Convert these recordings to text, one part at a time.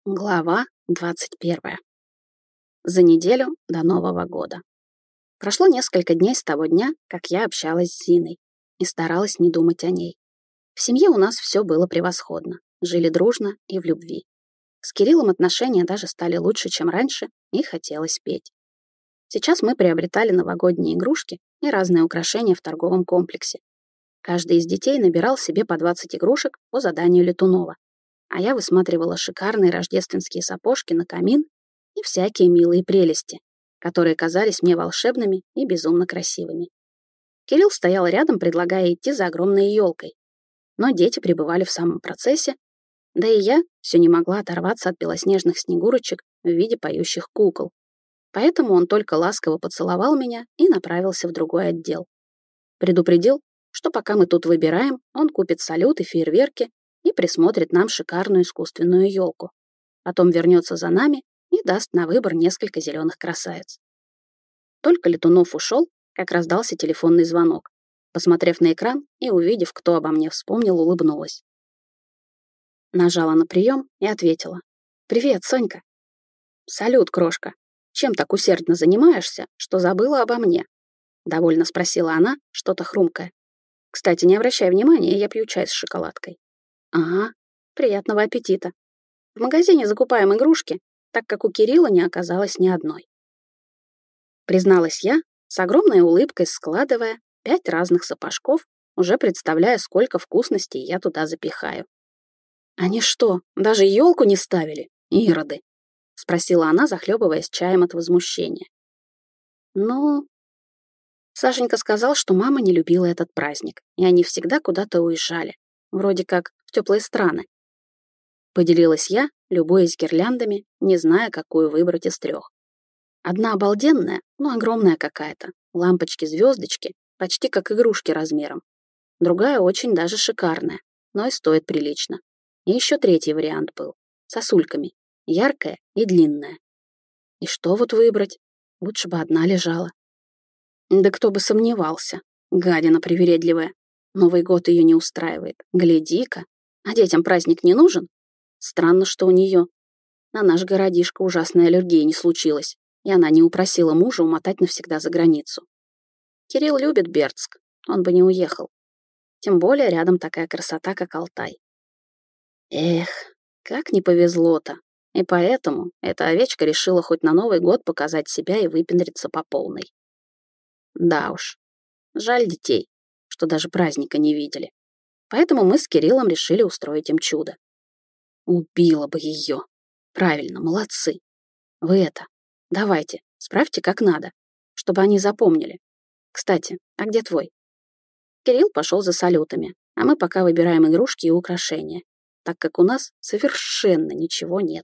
Глава 21. За неделю до Нового года. Прошло несколько дней с того дня, как я общалась с Зиной и старалась не думать о ней. В семье у нас все было превосходно, жили дружно и в любви. С Кириллом отношения даже стали лучше, чем раньше, и хотелось петь. Сейчас мы приобретали новогодние игрушки и разные украшения в торговом комплексе. Каждый из детей набирал себе по 20 игрушек по заданию Летунова, а я высматривала шикарные рождественские сапожки на камин и всякие милые прелести, которые казались мне волшебными и безумно красивыми. Кирилл стоял рядом, предлагая идти за огромной елкой, но дети пребывали в самом процессе, да и я все не могла оторваться от белоснежных снегурочек в виде поющих кукол. Поэтому он только ласково поцеловал меня и направился в другой отдел. Предупредил, что пока мы тут выбираем, он купит салют и фейерверки и присмотрит нам шикарную искусственную елку. Потом вернется за нами и даст на выбор несколько зеленых красавиц. Только Летунов ушел, как раздался телефонный звонок. Посмотрев на экран и увидев, кто обо мне вспомнил, улыбнулась. Нажала на прием и ответила. «Привет, Сонька». «Салют, крошка. Чем так усердно занимаешься, что забыла обо мне?» Довольно спросила она, что-то хрумкое. «Кстати, не обращай внимания, я пью чай с шоколадкой». «Ага, приятного аппетита. В магазине закупаем игрушки, так как у Кирилла не оказалось ни одной». Призналась я, с огромной улыбкой складывая 5 разных сапожков, уже представляя, сколько вкусностей я туда запихаю. «Они что, даже елку не ставили, ироды?» — спросила она, захлебываясь чаем от возмущения. «Ну...» Сашенька сказал, что мама не любила этот праздник, и они всегда куда-то уезжали, вроде как в теплые страны. Поделилась я, любуясь гирляндами, не зная, какую выбрать из 3. Одна обалденная, но огромная какая-то, лампочки-звездочки, почти как игрушки размером. Другая очень даже шикарная, но и стоит прилично. И еще 3 вариант был, сосульками, яркая и длинная. И что вот выбрать? Лучше бы одна лежала. Да кто бы сомневался, гадина привередливая. Новый год ее не устраивает. Гляди-ка, а детям праздник не нужен? Странно, что у нее на наш городишко ужасная аллергия не случилась, и она не упросила мужа умотать навсегда за границу. Кирилл любит Бердск, он бы не уехал. Тем более рядом такая красота, как Алтай. Эх, как не повезло-то. И поэтому эта овечка решила хоть на Новый год показать себя и выпендриться по полной. Да уж, жаль детей, что даже праздника не видели. Поэтому мы с Кириллом решили устроить им чудо. Убила бы ее. Правильно, молодцы. Вы давайте, справьте как надо, чтобы они запомнили. Кстати, а где твой? Кирилл пошел за салютами, а мы пока выбираем игрушки и украшения, так как у нас совершенно ничего нет.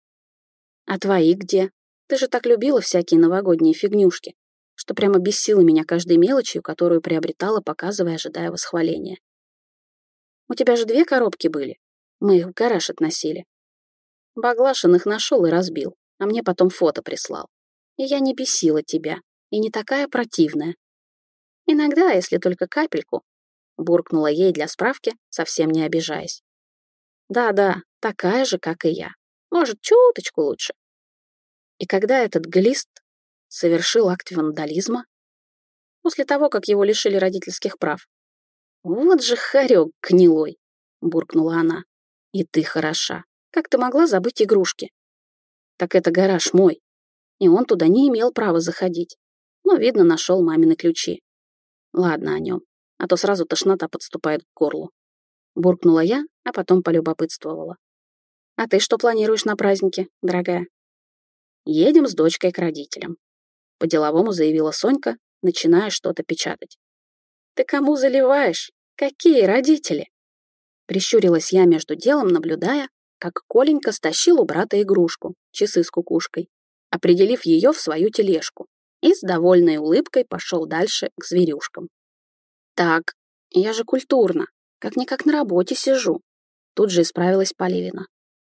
А твои где? Ты же так любила всякие новогодние фигнюшки, что прямо бесила меня каждой мелочью, которую приобретала, показывая, ожидая восхваления. У тебя же 2 коробки были. Мы их в гараж относили. Баглашин их нашел и разбил, а мне потом фото прислал. И я не бесила тебя, и не такая противная. Иногда, если только капельку, буркнула ей для справки, совсем не обижаясь. Да-да, такая же, как и я. Может, чуточку лучше. И когда этот глист совершил акт вандализма? После того, как его лишили родительских прав. Вот же хорек гнилой, буркнула она. И ты хороша. Как ты могла забыть игрушки? Так это гараж мой. И он туда не имел права заходить. Но, видно, нашел мамины ключи. Ладно о нем, а то сразу тошнота подступает к горлу. Буркнула я, а потом полюбопытствовала. А ты что планируешь на празднике, дорогая? Едем с дочкой к родителям. По-деловому заявила Сонька, начиная что-то печатать. Ты кому заливаешь? Какие родители? Прищурилась я между делом, наблюдая, как Коленька стащил у брата игрушку, часы с кукушкой, определив ее в свою тележку, и с довольной улыбкой пошел дальше к зверюшкам. Так, я же культурно, как-никак на работе сижу. Тут же исправилась Поливина.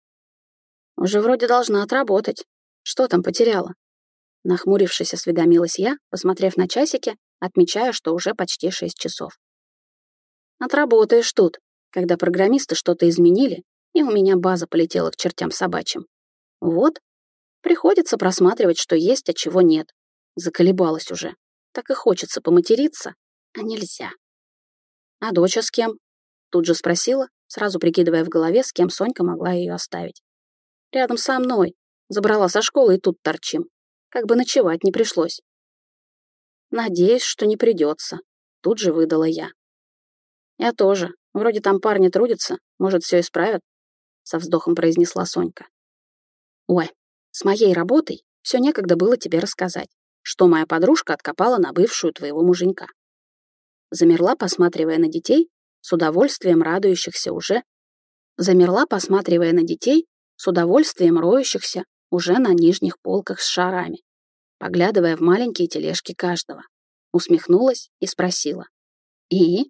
Уже вроде должна отработать. Что там потеряла? Нахмурившись, осведомилась я, посмотрев на часики, отмечая, что уже почти 6 часов. Отработаешь тут, когда программисты что-то изменили, и у меня база полетела к чертям собачьим. Вот, приходится просматривать, что есть, а чего нет. Заколебалась уже. Так и хочется поматериться, а нельзя. А доча с кем? Тут же спросила, сразу прикидывая в голове, с кем Сонька могла ее оставить. Рядом со мной. Забрала со школы и тут торчим. Как бы ночевать не пришлось. Надеюсь, что не придется. Тут же выдала я. Я тоже. Вроде там парни трудятся. Может, все исправят? Со вздохом произнесла Сонька. Ой, с моей работой все некогда было тебе рассказать, что моя подружка откопала на бывшую твоего муженька. Замерла, посматривая на детей, с удовольствием радующихся уже. Замерла, посматривая на детей, с удовольствием роющихся уже на нижних полках с шарами, поглядывая в маленькие тележки каждого. Усмехнулась и спросила. И?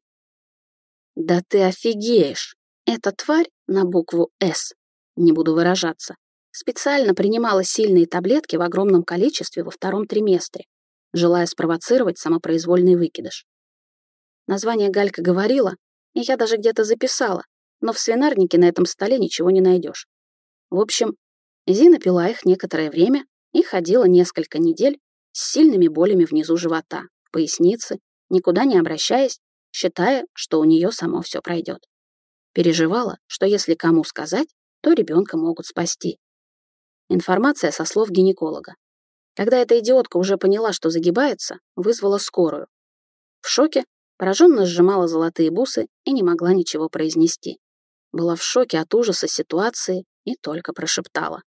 Да ты офигеешь! Эта тварь на букву «С», не буду выражаться, специально принимала сильные таблетки в огромном количестве во втором триместре, желая спровоцировать самопроизвольный выкидыш. Название Галька говорила, и я даже где-то записала, но в свинарнике на этом столе ничего не найдешь. В общем, Зина пила их некоторое время и ходила несколько недель с сильными болями внизу живота, в пояснице, никуда не обращаясь, считая, что у нее само все пройдет. Переживала, что если кому сказать, то ребенка могут спасти. Информация со слов гинеколога. Когда эта идиотка уже поняла, что загибается, вызвала скорую. В шоке, пораженно сжимала золотые бусы и не могла ничего произнести. Была в шоке от ужаса ситуации и только прошептала.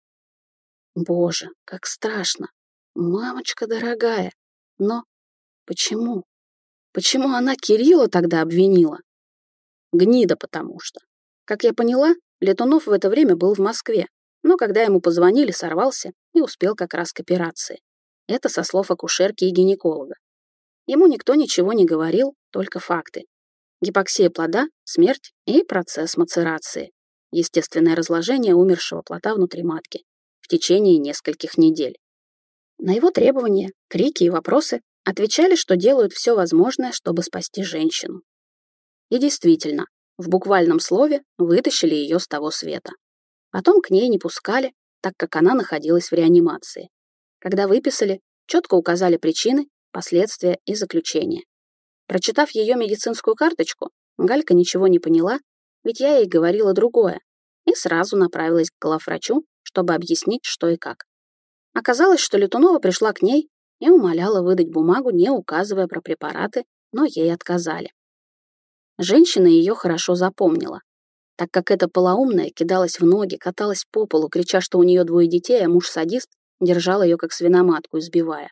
Боже, как страшно. Мамочка дорогая. Но почему? Почему она Кирилла тогда обвинила? Гнида, потому что. Как я поняла, Летунов в это время был в Москве, но когда ему позвонили, сорвался и успел как раз к операции. Это со слов акушерки и гинеколога. Ему никто ничего не говорил, только факты. Гипоксия плода, смерть и процесс мацерации. Естественное разложение умершего плода внутри матки в течение нескольких недель. На его требования, крики и вопросы отвечали, что делают все возможное, чтобы спасти женщину. И действительно, в буквальном слове вытащили ее с того света. Потом к ней не пускали, так как она находилась в реанимации. Когда выписали, четко указали причины, последствия и заключения. Прочитав ее медицинскую карточку, Галька ничего не поняла, ведь я ей говорила другое, и сразу направилась к главврачу, чтобы объяснить, что и как. Оказалось, что Летунова пришла к ней и умоляла выдать бумагу, не указывая про препараты, но ей отказали. Женщина ее хорошо запомнила, так как эта полоумная кидалась в ноги, каталась по полу, крича, что у нее 2 детей, а муж-садист держал ее как свиноматку, избивая.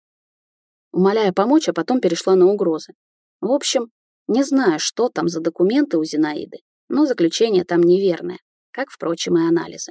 Умоляя помочь, а потом перешла на угрозы. В общем, не знаю, что там за документы у Зинаиды, но заключение там неверное, как, впрочем, и анализы.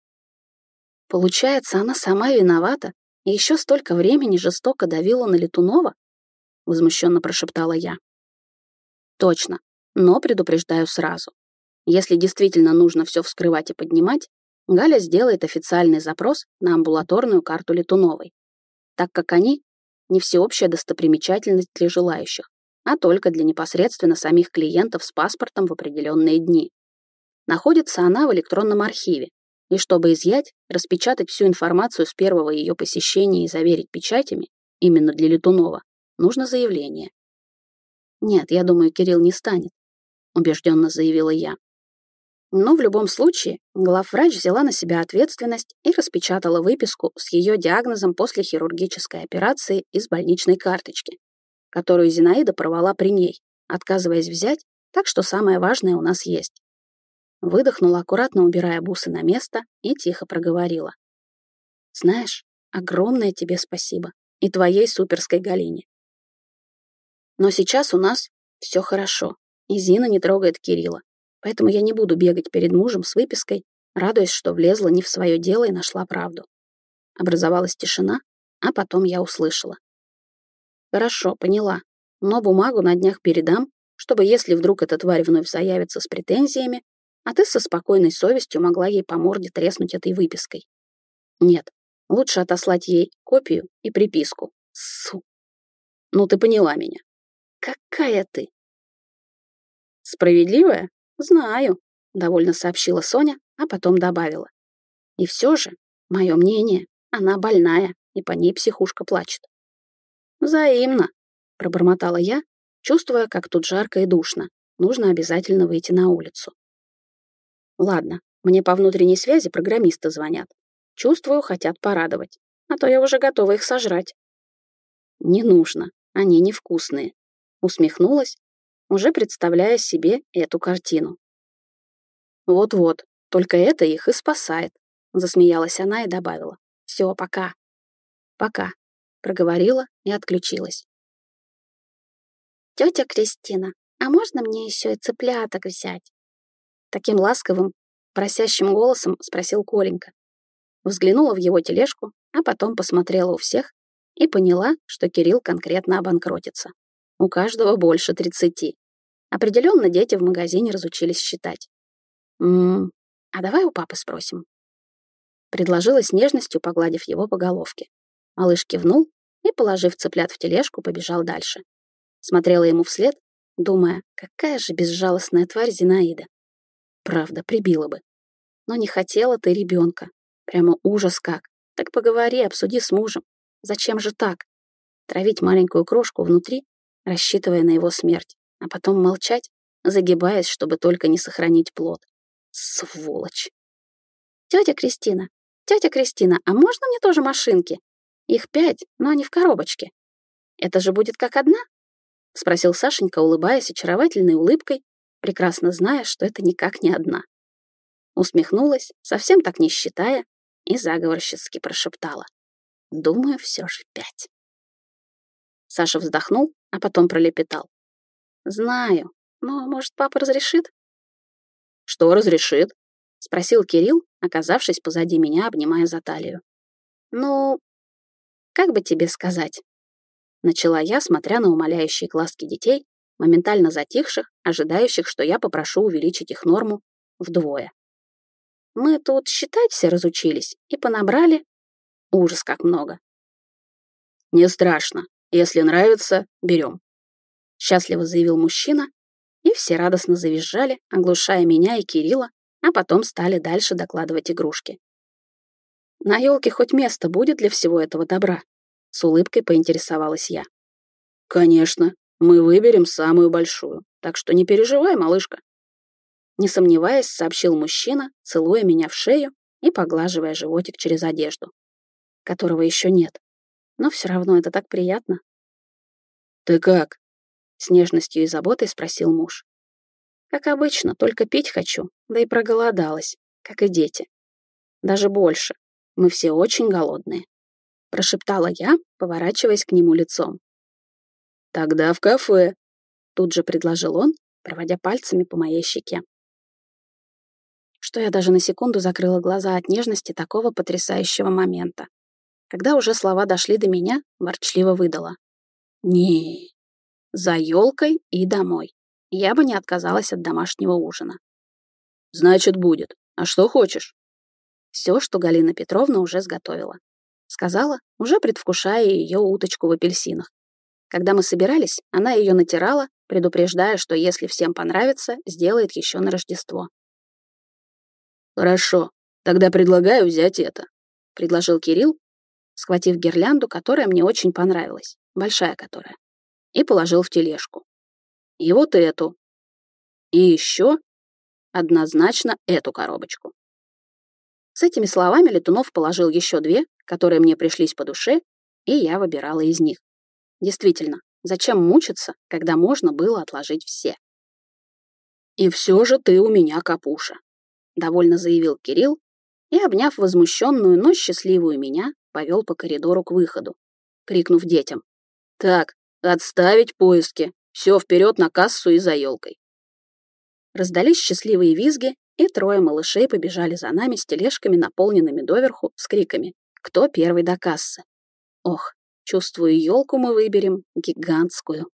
Получается, она сама виновата и еще столько времени жестоко давила на Летунова? Возмущенно прошептала я. Точно, но предупреждаю сразу. Если действительно нужно все вскрывать и поднимать, Галя сделает официальный запрос на амбулаторную карту Летуновой, так как они не всеобщая достопримечательность для желающих, а только для непосредственно самих клиентов с паспортом в определенные дни. Находится она в электронном архиве, и чтобы изъять, распечатать всю информацию с первого ее посещения и заверить печатями, именно для Летунова, нужно заявление. «Нет, я думаю, Кирилл не станет», — убежденно заявила я. Но в любом случае главврач взяла на себя ответственность и распечатала выписку с ее диагнозом после хирургической операции из больничной карточки, которую Зинаида порвала при ней, отказываясь взять, так что самое важное у нас есть. Выдохнула, аккуратно убирая бусы на место, и тихо проговорила. «Знаешь, огромное тебе спасибо. И твоей суперской Галине. Но сейчас у нас все хорошо, и Зина не трогает Кирилла, поэтому я не буду бегать перед мужем с выпиской, радуясь, что влезла не в свое дело и нашла правду». Образовалась тишина, а потом я услышала. «Хорошо, поняла, но бумагу на днях передам, чтобы, если вдруг эта тварь вновь заявится с претензиями, а ты со спокойной совестью могла ей по морде треснуть этой выпиской. Нет, лучше отослать ей копию и приписку. Су. Ну, ты поняла меня. Какая ты? Справедливая? Знаю, довольно сообщила Соня, а потом добавила. И все же Мое мнение, она больная, и по ней психушка плачет. Взаимно, пробормотала я, чувствуя, как тут жарко и душно. Нужно обязательно выйти на улицу. Ладно, мне по внутренней связи программисты звонят. Чувствую, хотят порадовать. А то я уже готова их сожрать. Не нужно, они невкусные. Усмехнулась, уже представляя себе эту картину. Вот-вот, только это их и спасает. Засмеялась она и добавила. Все, пока. Пока. Проговорила и отключилась. Тетя Кристина, а можно мне еще и цыпляток взять? Таким ласковым, просящим голосом спросил Коленька. Взглянула в его тележку, а потом посмотрела у всех и поняла, что Кирилл конкретно обанкротится. У каждого больше 30. Определенно дети в магазине разучились считать. А давай у папы спросим. Предложила с нежностью, погладив его по головке. Малыш кивнул и, положив цыплят в тележку, побежал дальше. Смотрела ему вслед, думая, какая же безжалостная тварь Зинаида. Правда, прибила бы. Но не хотела ты ребенка. Прямо ужас как. Так поговори, обсуди с мужем. Зачем же так? Травить маленькую крошку внутри, рассчитывая на его смерть, а потом молчать, загибаясь, чтобы только не сохранить плод. Сволочь. Тетя Кристина, а можно мне тоже машинки? Их 5, но они в коробочке. Это же будет как одна? Спросил Сашенька, улыбаясь очаровательной улыбкой, прекрасно зная, что это никак не одна. Усмехнулась, совсем так не считая, и заговорщицки прошептала. Думаю, все же 5. Саша вздохнул, а потом пролепетал. Знаю, но, может, папа разрешит? Что разрешит? Спросил Кирилл, оказавшись позади меня, обнимая за талию. Ну, как бы тебе сказать? Начала я, смотря на умоляющие глазки детей, моментально затихших, ожидающих, что я попрошу увеличить их норму вдвое. Мы тут считать все разучились и понабрали. Ужас как много. Не страшно. Если нравится, берем. Счастливо заявил мужчина, и все радостно завизжали, оглушая меня и Кирилла, а потом стали дальше докладывать игрушки. На елке хоть место будет для всего этого добра? С улыбкой поинтересовалась я. Конечно, мы выберем самую большую, так что не переживай, малышка. Не сомневаясь, сообщил мужчина, целуя меня в шею и поглаживая животик через одежду, которого еще нет. Но все равно это так приятно. «Ты как?» — с нежностью и заботой спросил муж. «Как обычно, только пить хочу, да и проголодалась, как и дети. Даже больше. Мы все очень голодные», — прошептала я, поворачиваясь к нему лицом. «Тогда в кафе», — тут же предложил он, проводя пальцами по моей щеке. Что я даже на секунду закрыла глаза от нежности такого потрясающего момента. Когда уже слова дошли до меня, ворчливо выдала. Не, за елкой и домой. Я бы не отказалась от домашнего ужина. Значит, будет. А что хочешь? Все, что Галина Петровна уже сготовила. Сказала, уже предвкушая ее уточку в апельсинах. Когда мы собирались, она ее натирала, предупреждая, что если всем понравится, сделает еще на Рождество. Хорошо, тогда предлагаю взять это, предложил Кирилл, схватив гирлянду, которая мне очень понравилась, большая которая, и положил в тележку. И вот эту. И еще однозначно эту коробочку. С этими словами Летунов положил еще 2, которые мне пришлись по душе, и я выбирала из них. Действительно, зачем мучиться, когда можно было отложить все? «И все же ты у меня капуша», — довольно заявил Кирилл, и, обняв возмущенную, но счастливую меня, повел по коридору к выходу, крикнув детям. «Так, отставить поиски, все вперед на кассу и за елкой». Раздались счастливые визги, и 3 малышей побежали за нами с тележками, наполненными доверху, с криками «Кто первый до кассы?». Ох, чувствую, елку мы выберем гигантскую.